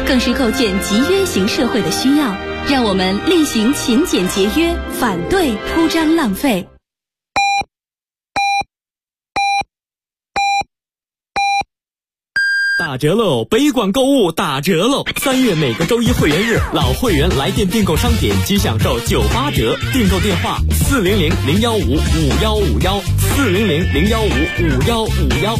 更是构建集约型社会的需要。让我们厉行勤俭节约，反对铺张浪费。 打折喽！北广购物打折喽！3月每个周一会员日，老会员来电订购商品即享受98折。订购电话400-015-5151，400-015-5151。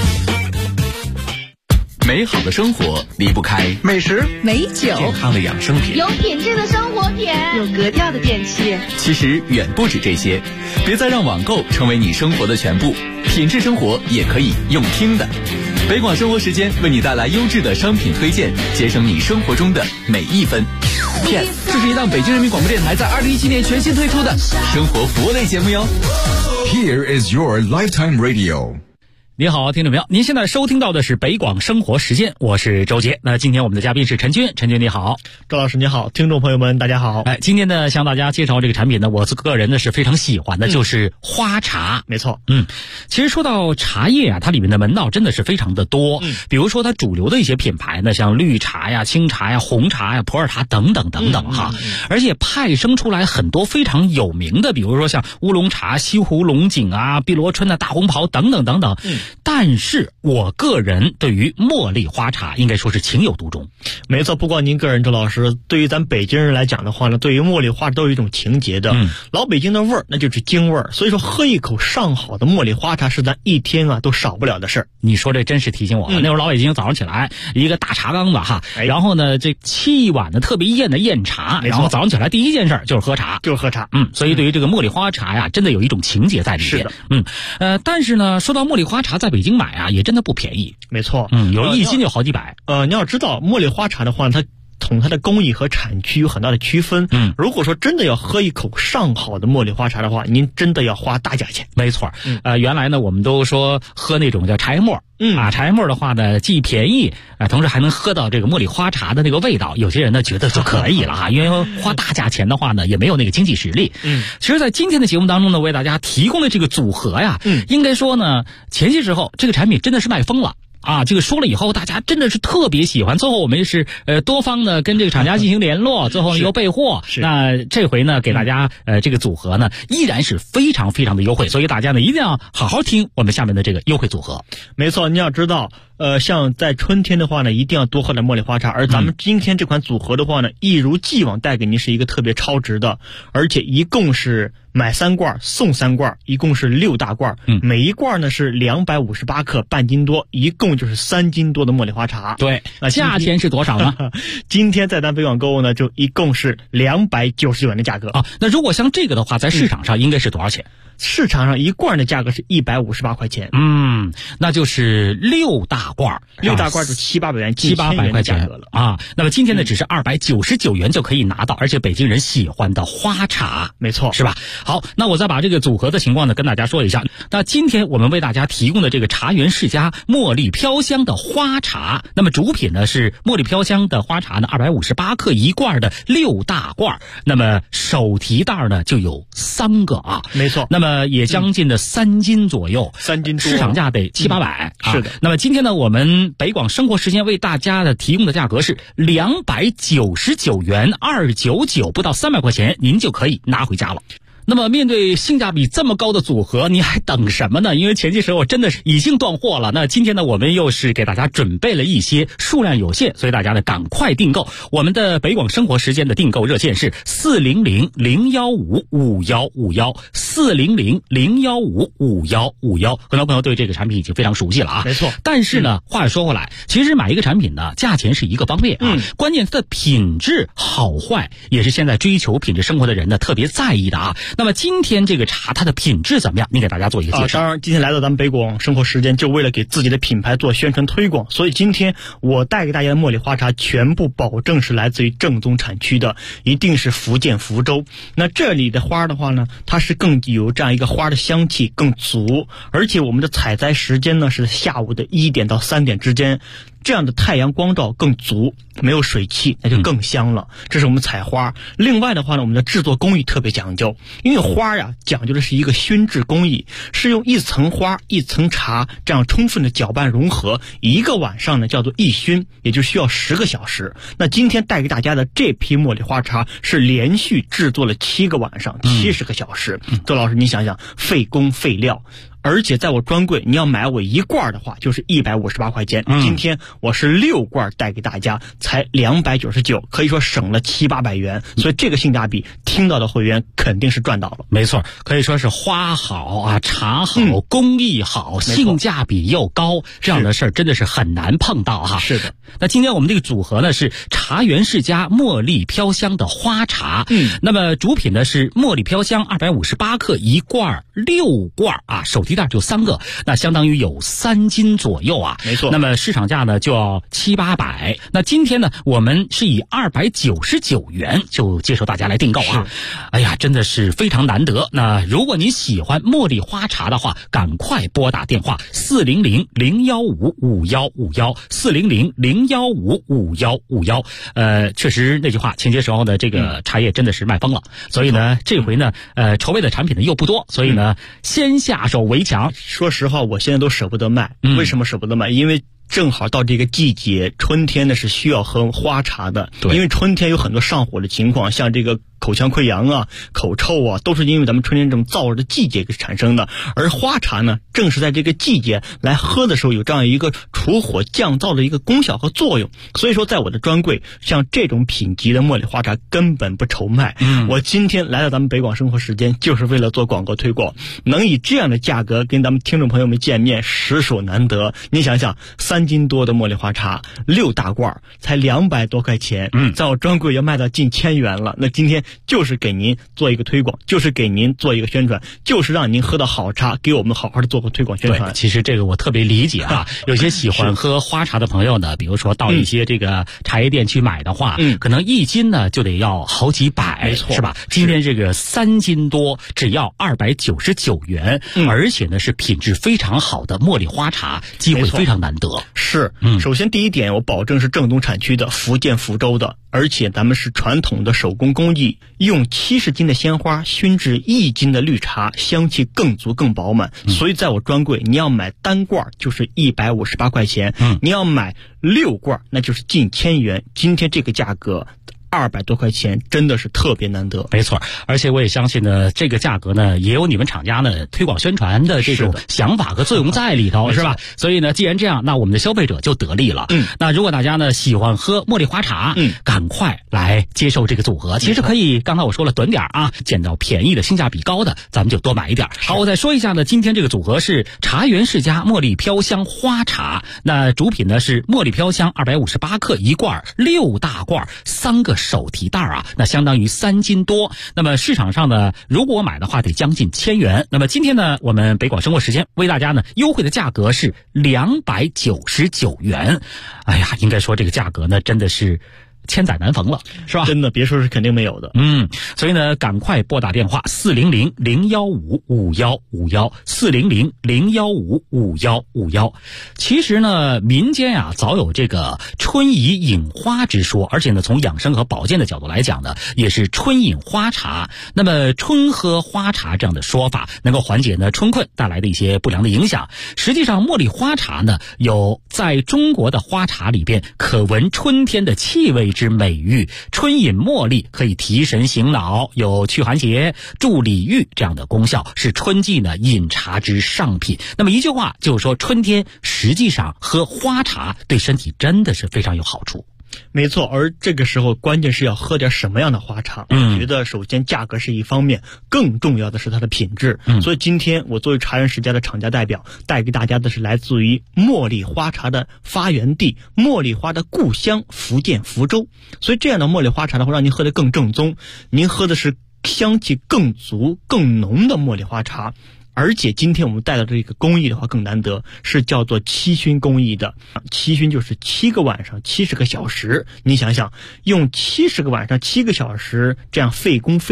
美好的生活离不开美食、 美酒、 健康的养生品， 有品质的生活品， 有格调的电器。 其实远不止这些，别再让网购成为你生活的全部，品质生活也可以用听的。北广生活时间为你带来优质的商品推荐，节省你生活中的每一分。这是一档北京人民广播电台在2017年全新推出的生活服务类节目哟。 Here is your lifetime radio。 你好，听众朋友，您现在收听到的是北广生活时间，我是周杰。那今天我们的嘉宾是陈军，陈军你好。 周老师你好，听众朋友们大家好。 今天呢向大家介绍这个产品呢，我个人呢是非常喜欢的，就是花茶。 没错， 其实说到茶叶啊，它里面的门道真的是非常的多。比如说它主流的一些品牌呢，像绿茶呀、清茶呀、红茶呀、普洱茶等等等等哈，而且派生出来很多非常有名的，比如说像乌龙茶、西湖龙井啊、碧螺春的大红袍等等等等。但是我个人对于茉莉花茶应该说是情有独钟。 没错，不光您个人，周老师，对于咱北京人来讲的话呢，对于茉莉花都有一种情结的。老北京的味儿那就是京味儿，所以说喝一口上好的茉莉花茶是咱一天啊都少不了的事儿。 你说这真是提醒我了，那会儿老北京早上起来一个大茶缸子哈，然后呢这7碗的特别艳的艳茶，然后早上起来第一件事就是喝茶，所以对于这个茉莉花茶呀，真的有一种情结在里面。 是的， 但是呢，说到茉莉花茶在北京买啊，也真的不便宜。 没错， 有1斤就好几百。 你要知道茉莉花茶的话，它从它的工艺和产区有很大的区分。如果说真的要喝一口上好的茉莉花茶的话，您真的要花大价钱。 没错，原来呢我们都说喝那种叫茶叶沫。茶叶沫的话呢，既便宜同时还能喝到这个茉莉花茶的那个味道。有些人呢觉得就可以了哈，因为花大价钱的话呢，也没有那个经济实力。其实，在今天的节目当中呢，为大家提供的这个组合呀，应该说呢，前些时候这个产品真的是卖疯了。这个说了以后，大家真的是特别喜欢。最后我们是多方呢跟这个厂家进行联络，最后又备货。那这回呢给大家这个组合呢依然是非常非常的优惠，所以大家呢一定要好好听我们下面的这个优惠组合。 没错，你要知道像在春天的话呢，一定要多喝点茉莉花茶，而咱们今天这款组合的话呢，一如既往带给您是一个特别超值的，而且一共是买3罐送3罐，一共是6大罐，每一罐呢是258克，半斤多，一共就是3斤多的茉莉花茶。 对，价钱是多少呢？ 今天在咱北广购物呢，就一共是299元的价格啊。那如果像这个的话，在市场上应该是多少钱？ 市场上一罐的价格是158块钱。 那就是6大罐 ，6大罐就700-800元 ，700-800块钱了啊。那么今天呢，只是299元就可以拿到，而且北京人喜欢的花茶， 没错， 是吧？好，那我再把这个组合的情况呢跟大家说一下。那今天我们为大家提供的这个茶园世家茉莉飘香的花茶，那么主品呢是茉莉飘香的花茶呢，258克一罐的6大罐，那么手提袋呢就有3个啊， 没错。 那么也将近的3斤左右 ，3斤多， 市场价得700-800。 是的。 那么今天呢，我们北广生活时间为大家的提供的价格是299元，299，不到300块钱，您就可以拿回家了。那么面对性价比这么高的组合，你还等什么呢？因为前些时候真的是已经断货了。那今天呢，我们又是给大家准备了一些，数量有限，所以大家呢赶快订购。我们的北广生活时间的订购热线是400-015-5151，400-015-5151。很多朋友对这个产品已经非常熟悉了啊。 没错。 但是呢，话又说回来，其实买一个产品呢，价钱是一个方面啊，关键它的品质好坏也是现在追求品质生活的人呢特别在意的啊。那么今天这个茶它的品质怎么样？你给大家做一个介绍。 当然，今天来到咱们北广生活时间，就为了给自己的品牌做宣传推广，所以今天我带给大家的茉莉花茶全部保证是来自于正宗产区的，一定是福建福州。那这里的花的话呢，它是更有这样一个花的香气更足，而且我们的采摘时间呢是下午的1点到3点之间， 这样的太阳光照更足，没有水汽，那就更香了。这是我们采花。另外的话呢，我们的制作工艺特别讲究，因为花呀讲究的是一个熏制工艺，是用一层花一层茶这样充分的搅拌融合，一个晚上呢叫做一熏，也就需要10个小时。那今天带给大家的这批茉莉花茶是连续制作了7个晚上，70个小时。周老师，你想想，费工费料。而且在我专柜，你要买我1罐的话，就是158块钱。今天我是6罐带给大家，才299，可以说省了700-800元。所以这个性价比，听到的会员肯定是赚到了。 没错，可以说是花好啊，茶好，工艺好，性价比又高，这样的事儿真的是很难碰到哈。 是的。 那今天我们这个组合呢是茶园世家茉莉飘香的花茶，那么主品呢是茉莉飘香258克1罐，6罐啊，手提袋就3个，那相当于有3斤左右啊。 没错。 那么市场价呢就要700-800，那今天呢我们是以299元就接受大家来订购啊。哎呀，真的是非常难得。那如果你喜欢茉莉花茶的话，赶快拨打电话400-015-5151，400-015-5151。确实那句话，前些时候呢这个茶叶真的是卖疯了，所以呢这回呢筹备的产品呢又不多，所以呢先下手为强。 说实话，我现在都舍不得卖。为什么舍不得卖？因为正好到这个季节，春天呢是需要喝花茶的。因为春天有很多上火的情况，像这个口腔溃疡啊、口臭啊，都是因为咱们春天这种燥热的季节产生的。而花茶呢，正是在这个季节来喝的时候，有这样一个除火降燥的一个功效和作用。所以说，在我的专柜，像这种品级的茉莉花茶根本不愁卖。我今天来到咱们北广生活时间，就是为了做广告推广，能以这样的价格跟咱们听众朋友们见面，实属难得。你想想，3斤多的茉莉花茶，6大罐，才200多块钱，在我专柜要卖到近1000元了。那今天就是给您做一个推广，就是给您做一个宣传，就是让您喝到好茶，给我们好好的做个推广宣传。 其实这个我特别理解啊，有些喜欢喝花茶的朋友呢，比如说到一些这个茶叶店去买的话，可能1斤呢就得要好几百， 没错， 是吧？今天这个3斤多，只要299元，而且呢是品质非常好的茉莉花茶，机会非常难得。 是，首先第一点，我保证是正宗产区的，福建福州的，而且咱们是传统的手工工艺，用70斤的鲜花熏制1斤的绿茶，香气更足更饱满。所以在我专柜，你要买单罐就是158块钱，你要买6罐那就是近1000元。今天这个价格200多块钱，真的是特别难得。 没错，而且我也相信呢，这个价格呢，也有你们厂家呢推广宣传的这种想法和作用在里头，是吧？所以呢，既然这样，那我们的消费者就得利了。那如果大家呢喜欢喝茉莉花茶，赶快来接受这个组合。其实可以，刚才我说了短点啊，捡到便宜的、性价比高的，咱们就多买一点。好，我再说一下呢，今天这个组合是茶园世家茉莉飘香花茶，那主品呢是茉莉飘香258克1罐，6大罐，3个手提袋啊，那相当于3斤多。那么市场上呢，如果我买的话得将近1000元。那么今天呢，我们北广生活时间为大家呢优惠的价格是299元。哎呀，应该说这个价格呢真的是千载难逢了，是吧？ 真的，别说是肯定没有的。 所以呢，赶快拨打电话400-015-5151，400-015-5151。其实呢，民间啊早有这个春宜饮花之说，而且呢，从养生和保健的角度来讲呢，也是春饮花茶。那么春喝花茶这样的说法，能够缓解呢春困带来的一些不良的影响。实际上，茉莉花茶呢，有在中国的花茶里边可闻春天的气味之美誉，春饮茉莉可以提神醒脑，有驱寒邪、助理郁这样的功效，是春季呢饮茶之上品。那么一句话就是说，春天实际上喝花茶对身体真的是非常有好处。 没错，而这个时候关键是要喝点什么样的花茶。我觉得首先价格是一方面，更重要的是它的品质。所以今天我作为茶园世家的厂家代表，带给大家的是来自于茉莉花茶的发源地，茉莉花的故乡福建福州。所以这样的茉莉花茶的话，让您喝得更正宗，您喝的是香气更足更浓的茉莉花茶。而且今天我们带的这个工艺的话更难得，是叫做7熏工艺的。7熏就是7个晚上70个小时。你想想，用70个晚上7个小时这样费工费料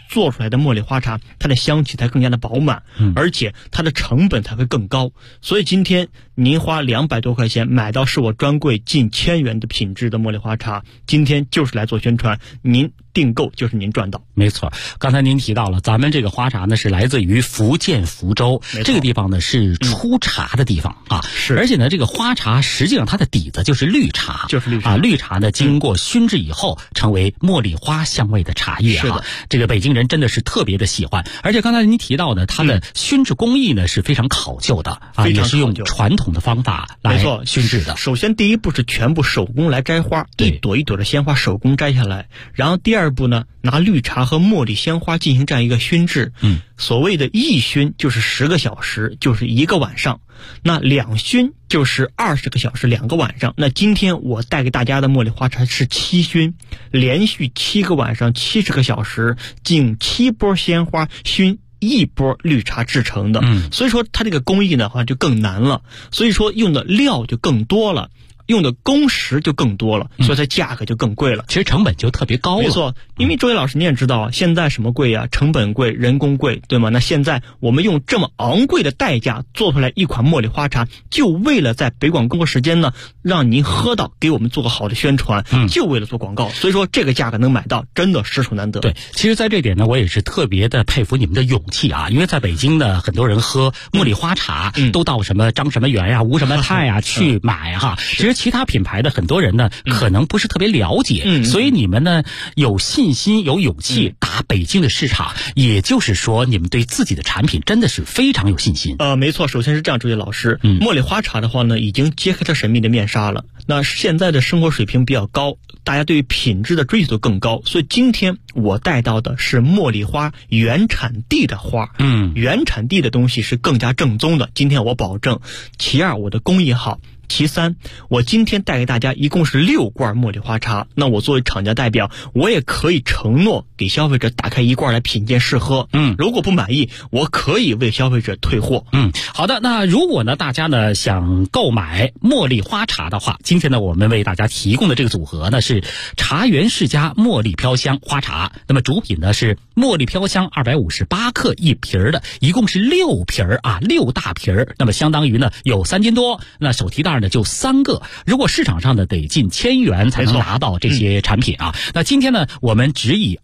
做出来的茉莉花茶，它的香气才更加的饱满，而且它的成本才会更高。所以今天您花200多块钱买到是我专柜近1000元的品质的茉莉花茶，今天就是来做宣传，您订购就是您赚到。 没错，刚才您提到了咱们这个花茶呢是来自于福建福州这个地方呢是出茶的地方啊， 是， 而且呢这个花茶实际上它的底子就是绿茶，绿茶呢经过熏制以后成为茉莉花香味的茶叶啊，这个北京人真的是特别的喜欢。而且刚才您提到的它的熏制工艺呢是非常考究的啊，也是用传统的方法来熏制的。 首先第一步是全部手工来摘花，一朵一朵的鲜花手工摘下来，然后第二步呢拿绿茶和茉莉鲜花进行这样一个熏制，所谓的一熏就是10个小时，就是1个晚上，那2熏就是20个小时，2个晚上。那今天我带给大家的茉莉花茶是7熏，连续7个晚上70个小时，经7波鲜花熏1波绿茶制成的，所以说它这个工艺呢就更难了，所以说用的料就更多了，用的工时就更多了，所以它价格就更贵了。 其实成本就特别高了。 没错，因为周伟老师你也知道，现在什么贵啊？成本贵，人工贵，对吗？那现在我们用这么昂贵的代价做出来一款茉莉花茶，就为了在北广工时间呢，让您喝到，给我们做个好的宣传，就为了做广告。所以说这个价格能买到，真的实属难得。 对，其实在这点呢，我也是特别的佩服你们的勇气啊，因为在北京呢，很多人喝茉莉花茶，都到什么张什么元呀、吴什么泰呀去买哈。其实其他品牌的很多人呢，可能不是特别了解，所以你们呢有信心、有勇气打北京的市场，也就是说你们对自己的产品真的是非常有信心。 没错，首先是这样，周杰老师，茉莉花茶的话呢，已经揭开它神秘的面纱了。那现在的生活水平比较高，大家对于品质的追求都更高，所以今天我带到的是茉莉花原产地的花，原产地的东西是更加正宗的，今天我保证。其二，我的工艺好。其三，我今天带给大家一共是6罐茉莉花茶，那我作为厂家代表，我也可以承诺给消费者打开1罐来品鉴试喝，如果不满意，我可以为消费者退货。 好的，那如果呢大家呢想购买茉莉花茶的话，今天呢我们为大家提供的这个组合呢是茶园世家茉莉飘香花茶，那么主品呢是茉莉飘香258克一瓶的，一共是6瓶啊，6大瓶，那么相当于呢有3斤多，那手提袋呢就3个，如果市场上呢得近1000元才能拿到这些产品啊。那今天呢我们只以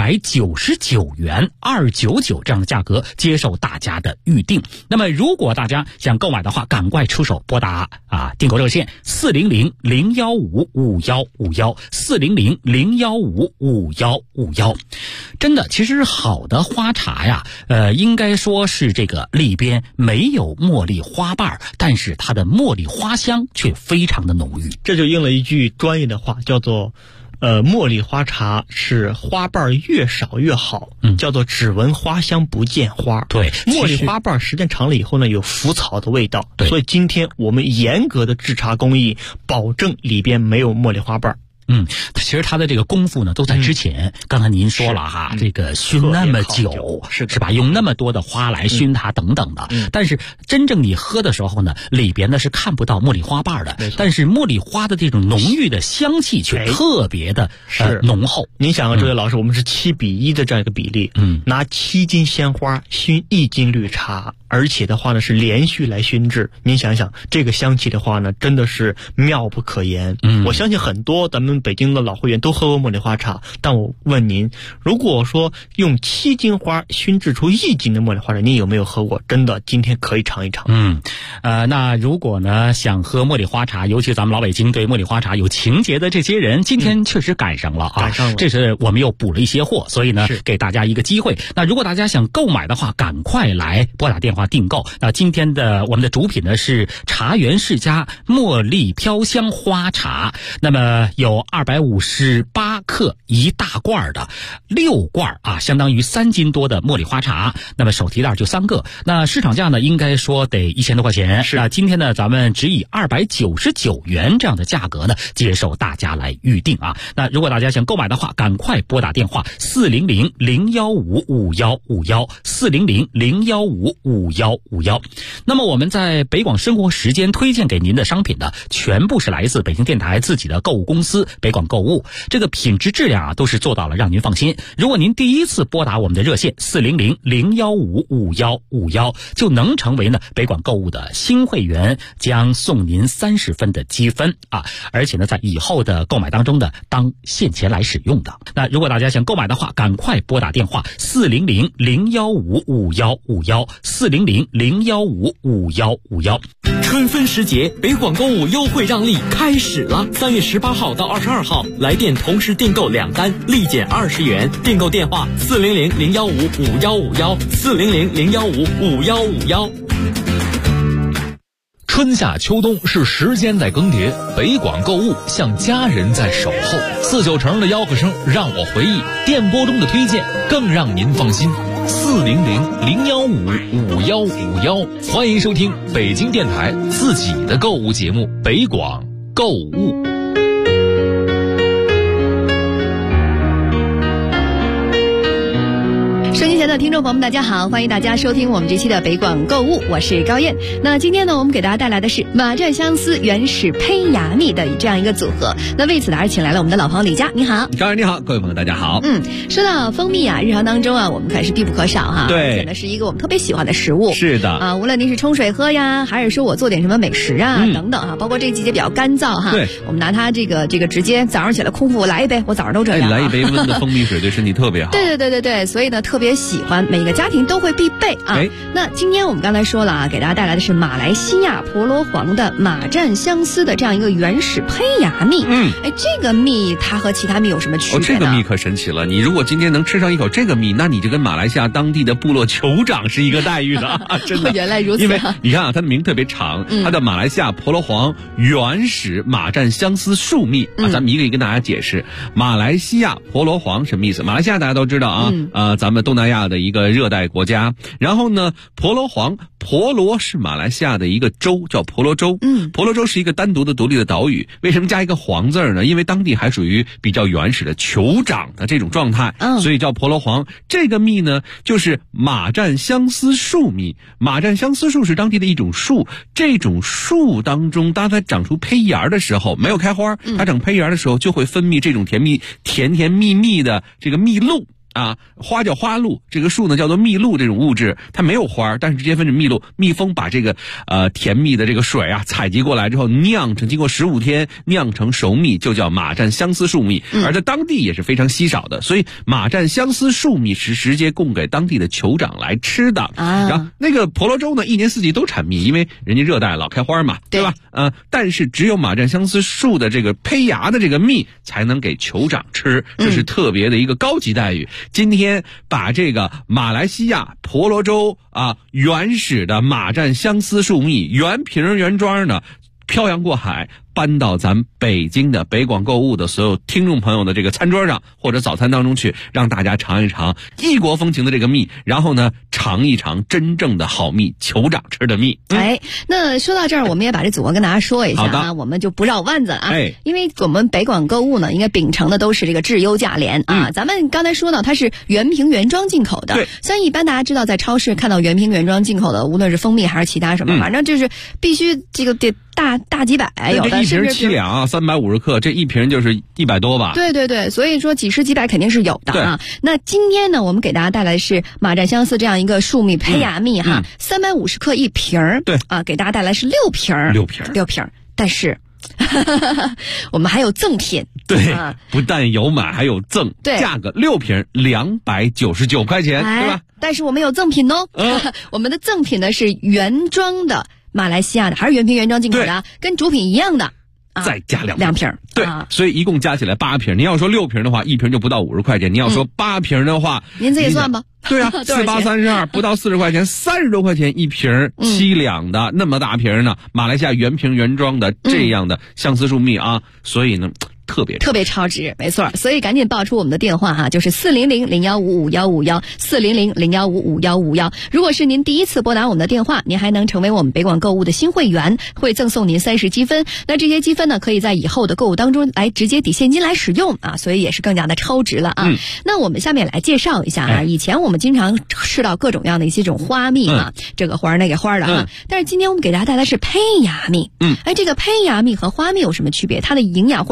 299元299这样的价格接受大家的预定。那么如果大家想购买的话，赶快出手拨打订购热线400-015-5151 400-015-5151。真的，其实好的花茶呀，应该说是这个里边没有茉莉花瓣，但是它的茉莉花香却非常的浓郁。 这就应了一句专业的话，叫做茉莉花茶是花瓣越少越好，叫做只闻花香不见花。 对， 茉莉花瓣时间长了以后呢，有腐草的味道。所以今天我们严格的制茶工艺，保证里边没有茉莉花瓣。 其实它的这个功夫呢都在之前，刚才您说了这个熏那么久，是吧？用那么多的花来熏它等等的，但是真正你喝的时候呢，里边呢是看不到茉莉花瓣的，但是茉莉花的这种浓郁的香气却特别的浓厚。 您想啊，这位老师，我们是7:1的这样一个比例，拿7斤鲜花熏1斤绿茶，而且的话呢是连续来熏制，您想想这个香气的话呢，真的是妙不可言。我相信很多咱们北京的老会员都喝过茉莉花茶，但我问您，如果说用7斤花熏制出1斤的茉莉花茶，您有没有喝过？真的，今天可以尝一尝。 那如果呢想喝茉莉花茶，尤其咱们老北京对茉莉花茶有情节的这些人，今天确实赶上了啊！这是我们又补了一些货，所以呢给大家一个机会。那如果大家想购买的话，赶快来拨打电话订购。那今天的我们的主品呢是茶园世家茉莉飘香花茶，那么有258克一大罐的6罐相当于3斤多的茉莉花茶，那么手提袋就3个，那市场价呢应该说得1000多块钱，那今天呢咱们只以299元这样的价格呢接受大家来预定啊。那如果大家想购买的话，赶快拨打电话400-015-5151 400-015-5151。那么我们在北广生活时间推荐给您的商品呢，全部是来自北京电台自己的购物公司北广购物，这个品质质质量都是做到了让您放心。如果您第一次拨打我们的热线400-015-5151，就能成为呢北广购物的新会员，将送您30分的积分而且呢在以后的购买当中呢当现钱来使用的。那如果大家想购买的话，赶快拨打电话400-015-5151，400-015-5151。 春分时节，北广购物优惠让利开始了，3月18号到22号，来电同时订购2单，立减20元。订购电话400-015-5151，400-015-5151。 春夏秋冬是时间在更迭，北广购物像家人在守候。49成的吆喝声让我回忆，电波中的推荐更让您放心。400-015-5151，欢迎收听北京电台自己的购物节目北广购物。 收音前的听众朋友们，大家好，欢迎大家收听我们这期的北广购物，我是高燕。那今天呢，我们给大家带来的是马占相思原始胚芽蜜的这样一个组合。那为此呢，还请来了我们的老朋友李佳，你好。 高燕你好，各位朋友大家好。 说到蜂蜜日常当中我们可是必不可少哈。 对， 而且呢是一个我们特别喜欢的食物。 是的无论您是冲水喝呀，还是说我做点什么美食等等包括这个季节比较干燥哈。 对， 我们拿它这个直接早上起来空腹来一杯，我早上都这样。 来一杯温的蜂蜜水对身体特别好。 对，所以呢特别喜欢，每个家庭都会必备那今天我们刚才说了给大家带来的是马来西亚婆罗皇的马占相思的这样一个原始胚芽蜜。这个蜜它和其他蜜有什么区别呢？ 这个蜜可神奇了，你如果今天能吃上一口这个蜜，那你就跟马来西亚当地的部落酋长是一个待遇的真的。 原来如此。 因为你看它的名特别长，它的马来西亚婆罗皇原始马占相思树蜜咱们一个一个跟大家解释。马来西亚婆罗皇什么意思？马来西亚大家都知道咱们东南亚的一个热带国家。然后呢，婆罗皇，婆罗是马来西亚的一个州，叫婆罗州。婆罗州是一个单独的独立的岛屿。为什么加一个皇字呢？因为当地还属于比较原始的酋长的这种状态，所以叫婆罗皇。这个蜜呢，就是马占相思树蜜。马占相思树是当地的一种树，这种树当中，当它长出胚芽的时候，没有开花，它长胚芽的时候就会分泌这种甜甜蜜蜜的这个蜜露。花叫花露，这个树呢叫做蜜露，这种物质它没有花，但是直接分泌蜜露。蜜蜂把这个甜蜜的这个水采集过来之后，酿成经过15天酿成熟蜜，就叫马占相思树蜜。而在当地也是非常稀少的，所以马占相思树蜜是直接供给当地的酋长来吃的。然后那个婆罗洲呢，一年四季都产蜜，因为人家热带老开花嘛，对吧？但是只有马占相思树的这个胚芽的这个蜜才能给酋长吃，这是特别的一个高级待遇。今天把这个马来西亚婆罗洲原始的马占相思树蜜原瓶原装的漂洋过海搬到咱北京的北广购物的所有听众朋友的这个餐桌上或者早餐当中去，让大家尝一尝异国风情的这个蜜，然后呢尝一尝真正的好蜜，酋长吃的蜜。 那说到这儿，我们也把这组合跟大家说一下我们就不绕弯子了因为我们北广购物呢应该秉承的都是这个质优价廉咱们刚才说到它是原瓶原装进口的。像一般大家知道在超市看到原瓶原装进口的，无论是蜂蜜还是其他什么反正就是必须这个得大几百，有的一瓶7两350克，这一瓶就是100多吧。 对，所以说几十几百肯定是有的那今天呢，我们给大家带来的是马占相思这样一个树蜜胚芽蜜350克一瓶给大家带来是6瓶，但是我们还有赠品。 不但有买还有赠，价格6瓶299块钱，对吧？ 但是我们有赠品我们的赠品呢是原装的马来西亚的，还是原瓶原装进口的跟主品一样的再加 2瓶。 所以一共加起来8瓶。您要说6瓶的话，一瓶就不到50块钱。您要说8瓶的话， 您自己算吧。 对4832不到40块钱，30多块钱一瓶7两的那么大瓶呢，马来西亚原瓶原装的这样的相思树蜜所以呢特别超值，没错。所以赶紧报出我们的电话就是400-015-5151，400-015-5151。如果是您第一次拨打我们的电话，您还能成为我们北广购物的新会员，会赠送您30积分。那这些积分呢，可以在以后的购物当中来直接抵现金来使用所以也是更加的超值了那我们下面来介绍一下以前我们经常吃到各种样的一些这种花蜜这个花那个花的但是今天我们给大家带来是胚芽蜜这个胚芽蜜和花蜜有什么区别？它的营养或者它的好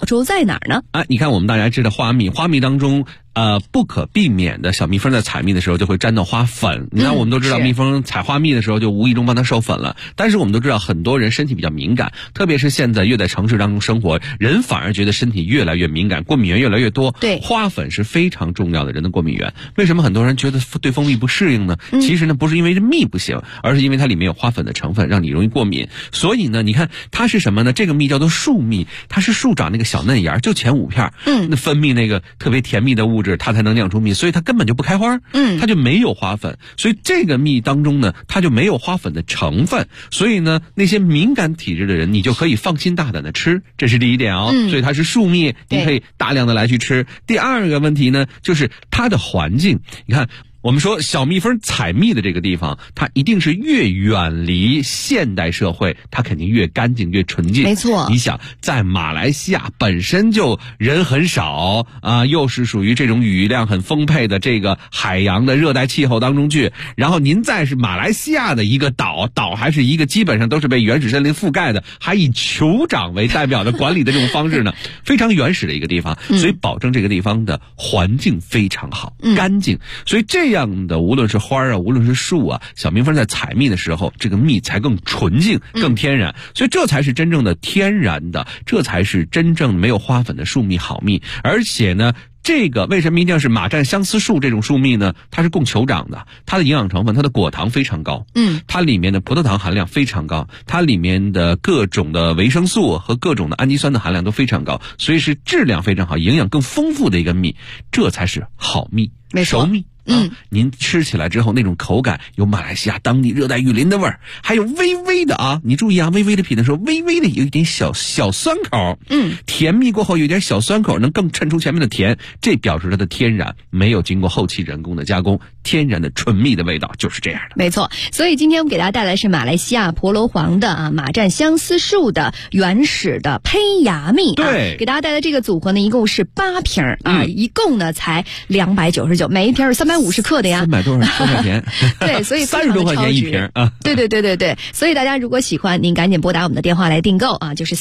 好处在哪儿呢？ 你看我们大家知道花蜜当中不可避免的小蜜蜂在采蜜的时候就会沾到花粉。你看我们都知道蜜蜂采花蜜的时候就无意中帮它授粉了，但是我们都知道很多人身体比较敏感，特别是现在越在城市当中生活，人反而觉得身体越来越敏感，过敏源越来越多。 对， 花粉是非常重要的人的过敏源。为什么很多人觉得对蜂蜜不适应呢？其实呢不是因为这蜜不行，而是因为它里面有花粉的成分让你容易过敏。所以呢你看它是什么呢？这个蜜叫做树蜜，它是树长那个小嫩芽，就前5片，那分泌那个特别甜蜜的物质，它才能酿出蜜，所以它根本就不开花，它就没有花粉，所以这个蜜当中呢，它就没有花粉的成分，所以呢，那些敏感体质的人，你就可以放心大胆的吃，这是第一点哦。所以它是树蜜，你可以大量的来去吃。第二个问题呢，就是它的环境，你看。我们说小蜜蜂采蜜的这个地方，它一定是越远离现代社会，它肯定越干净越纯净。 没错， 你想在马来西亚本身就人很少又是属于这种雨量很丰沛的这个海洋的热带气候当中去，然后您再是马来西亚的一个岛还是一个基本上都是被原始森林覆盖的，还以酋长为代表的管理的这种方式呢，非常原始的一个地方，所以保证这个地方的环境非常好，干净，所以这样的无论是花啊，无论是树啊，小蜜蜂在采蜜的时候，这个蜜才更纯净、更天然，所以这才是真正的天然的，这才是真正没有花粉的树蜜好蜜。而且呢，这个为什么一定是马占相思树这种树蜜呢？它是供酋长的，它的营养成分，它的果糖非常高，它里面的葡萄糖含量非常高，它里面的各种的维生素和各种的氨基酸的含量都非常高，所以是质量非常好、营养更丰富的一个蜜，这才是好蜜、熟蜜。您吃起来之后那种口感有马来西亚当地热带雨林的味儿，还有微微的你注意微微的品的时候，微微的有一点小酸口，甜蜜过后有一点小酸口，能更衬出前面的甜，这表示它的天然，没有经过后期人工的加工，天然的纯蜜的味道就是这样的。 没错，所以今天我们给大家带来是马来西亚婆罗黄的马占相思树的原始的胚芽蜜。 对， 给大家带来这个组合呢，一共是8瓶一共呢才299，每一瓶是350克的呀 ，300多块钱。 对，所以 30多块钱一瓶啊。 对，所以大家如果喜欢，您赶紧拨打我们的电话来订购就是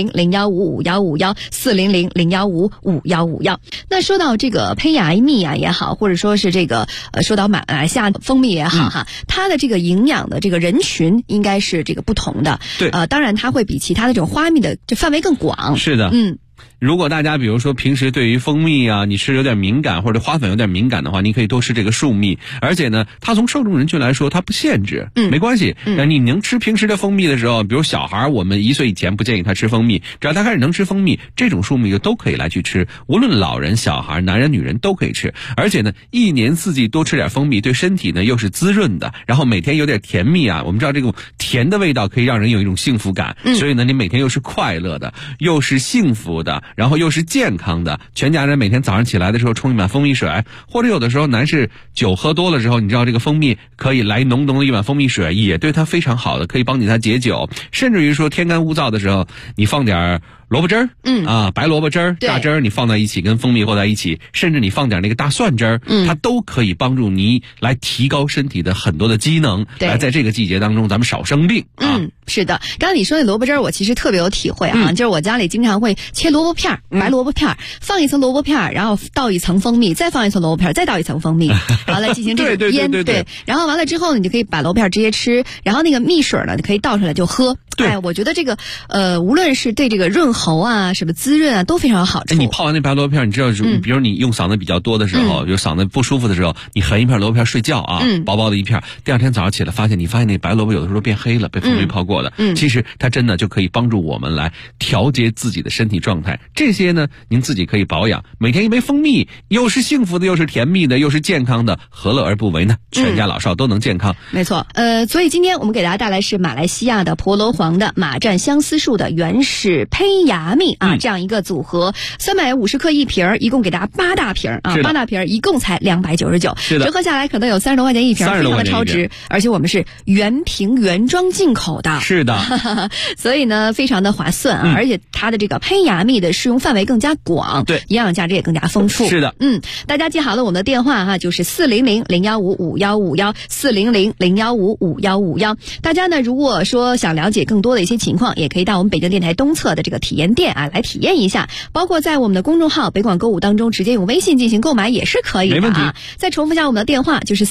400-0155-5151，400-0155-5151。那说到这个胚芽蜜也好，或者说是这个说到马来西亚蜂蜜也好它的这个营养的这个人群应该是这个不同的。 对， 当然它会比其他的这种花蜜的这范围更广。 是的，如果大家比如说平时对于蜂蜜你吃有点敏感，或者花粉有点敏感的话，你可以多吃这个树蜜，而且呢它从受众人群来说它不限制，没关系，你能吃平时的蜂蜜的时候，比如小孩我们1岁以前不建议他吃蜂蜜，只要他开始能吃蜂蜜，这种树蜜就都可以来去吃，无论老人小孩男人女人都可以吃，而且呢一年四季多吃点蜂蜜对身体呢又是滋润的，然后每天有点甜蜜我们知道这种甜的味道可以让人有一种幸福感，所以呢你每天又是快乐的，又是幸福的，然后又是健康的，全家人每天早上起来的时候冲一碗蜂蜜水，或者有的时候男士酒喝多了之后，你知道这个蜂蜜可以来浓浓的一碗蜂蜜水，也对他非常好的，可以帮你他解酒，甚至于说天干物燥的时候，你放点萝卜汁儿，白萝卜汁儿、榨汁儿，你放在一起跟蜂蜜和在一起，甚至你放点那个大蒜汁儿，它都可以帮助你来提高身体的很多的机能，来在这个季节当中咱们少生病是的，刚才你说那萝卜汁儿，我其实特别有体会就是我家里经常会切萝卜片，白萝卜片，放一层萝卜片，然后倒一层蜂蜜，再放一层萝卜片，再倒一层蜂蜜，完了进行这个腌，对，然后完了之后呢，你就可以把萝卜片直接吃，然后那个蜜水呢，你可以倒出来就喝。对，我觉得这个无论是对这个润喉什么滋润都非常有好处。 你泡完那白萝卜片，你知道比如你用嗓子比较多的时候，就嗓子不舒服的时候，你含一片萝卜片睡觉薄薄的一片，第二天早上起来发现那白萝卜有的时候变黑了，被蜂蜜泡过的，其实它真的就可以帮助我们来调节自己的身体状态。这些呢您自己可以保养，每天一杯蜂蜜，又是幸福的，又是甜蜜的，又是健康的，何乐而不为呢？全家老少都能健康。 没错，所以今天我们给大家带来是马来西亚的婆罗黄的马占相思树的原始胚芽蜜这样一个组合，350克一瓶，一共给大家8大瓶8大瓶一共才299，折合下来可能有30多块钱一瓶，非常的超值，而且我们是原瓶原装进口的， 是的， 所以呢非常的划算而且它的这个胚芽蜜的适用范围更加广， 对， 营养价值也更加丰富。 是的， 大家记好了我们的电话就是400-0155-5151，400-0155-5151。大家呢如果说想了解更更多的一些情况，也可以到我们北京电台东侧的这个体验店啊来体验一下，包括在我们的公众号北广购物当中直接用微信进行购买也是可以的啊。 没问题。 再重复一下我们的电话，就是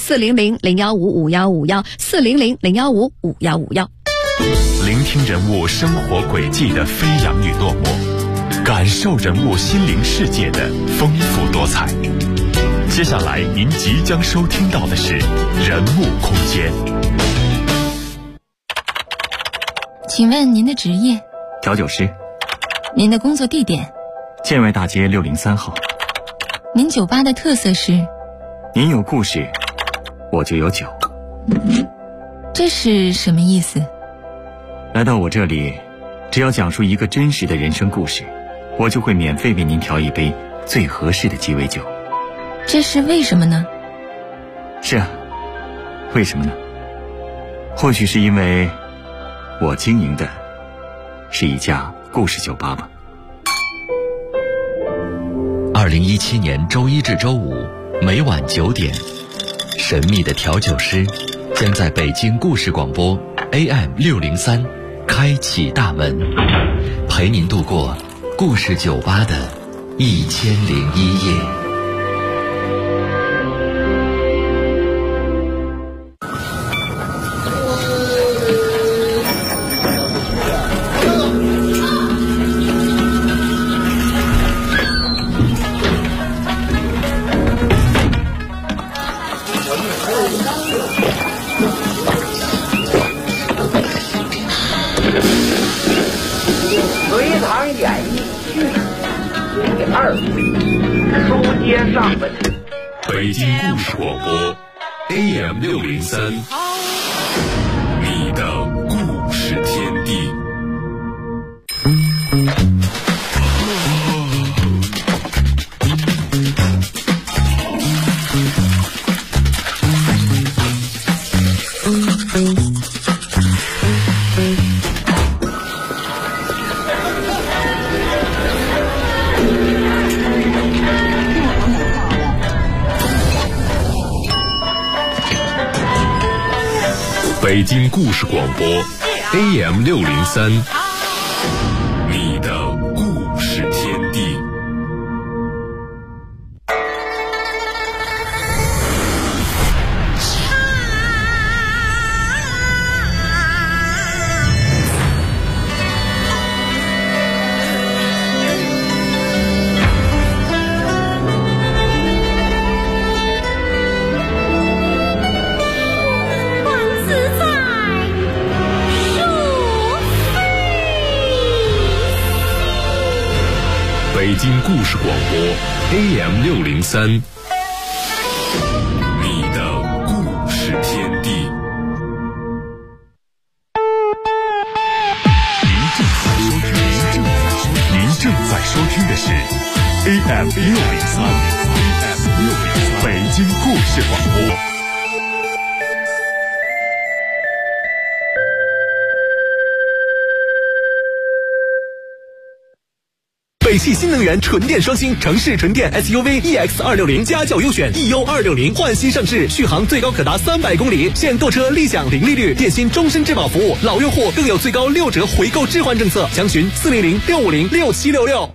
400-015-5151，400-015-5151。 聆听人物生活轨迹的飞扬与落寞，感受人物心灵世界的丰富多彩。接下来您即将收听到的是人物空间。 请问您的职业？ 调酒师。 您的工作地点？ 建外大街603号。 您酒吧的特色是？ 您有故事，我就有酒。 这是什么意思？ 来到我这里，只要讲述一个真实的人生故事，我就会免费为您调一杯最合适的鸡尾酒。 这是为什么呢？ 是啊，为什么呢？或许是因为我经营的是一家故事酒吧吧。 2017年周一至周五每晚9点，神秘的调酒师将在北京故事广播 AM603开启大门，陪您度过故事酒吧的1001夜。 隋唐演义序第2回，书接上文。 北京故事广播 AM603，你的故事天地。北京故事广播 AM603，你的故事天地。北京故事广播 AM603，你的故事天地。您正在收听的是 AM603，北京故事广播。 北汽新能源纯电双星城市纯电 SUV EX260家轿优选 EU260焕新上市，续航最高可达300公里，现购车立享零利率，电信终身质保服务，老用户更有最高6折回购置换政策，详询400-650-6766。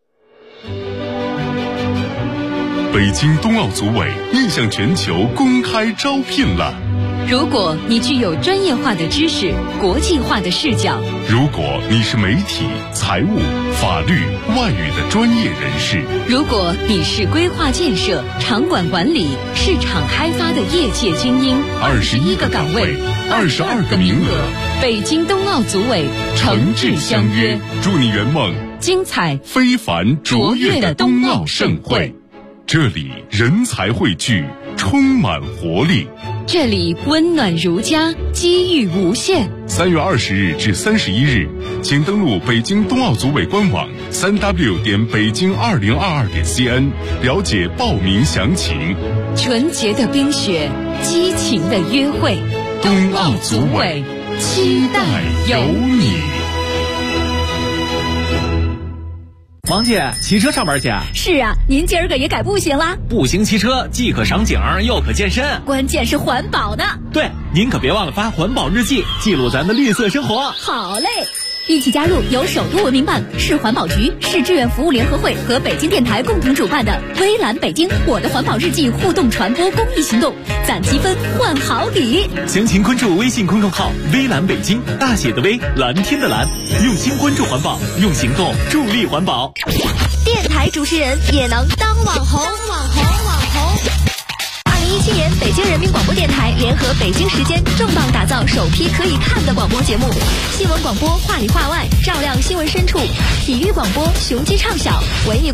北京冬奥组委面向全球公开招聘了。 如果你具有专业化的知识、国际化的视角， 如果你是媒体、财务、法律、外语的专业人士， 如果你是规划建设、场馆管理、市场开发的业界精英，21个岗位，22个名额，北京冬奥组委诚挚相约， 祝你圆梦精彩非凡卓越的冬奥盛会。这里人才汇聚，充满活力。 这里温暖如家，机遇无限。 3月20日至31日，请登录北京冬奥组委官网3w.北京2022.cn 了解报名详情。 纯洁的冰雪，激情的约会， 冬奥组委期待有你。 王姐，骑车上班去？ 是啊，您今儿个也改步行啦？ 步行骑车既可赏景又可健身， 关键是环保呢。 对，您可别忘了发环保日记，记录咱的绿色生活。 好嘞，一起加入由首都文明办、市环保局、市志愿服务联合会和北京电台共同主办的微蓝北京我的环保日记互动传播公益行动，攒积分换好礼。 详情关注微信公众号微蓝北京，大写的微，蓝天的蓝，用心关注环保，用行动助力环保。 电台主持人也能当网红。2017年，北京人民广播电台联合北京时间重磅打造首批可以看的广播节目，新闻广播话里话外，照亮新闻深处；体育广播雄鸡唱晓，文艺广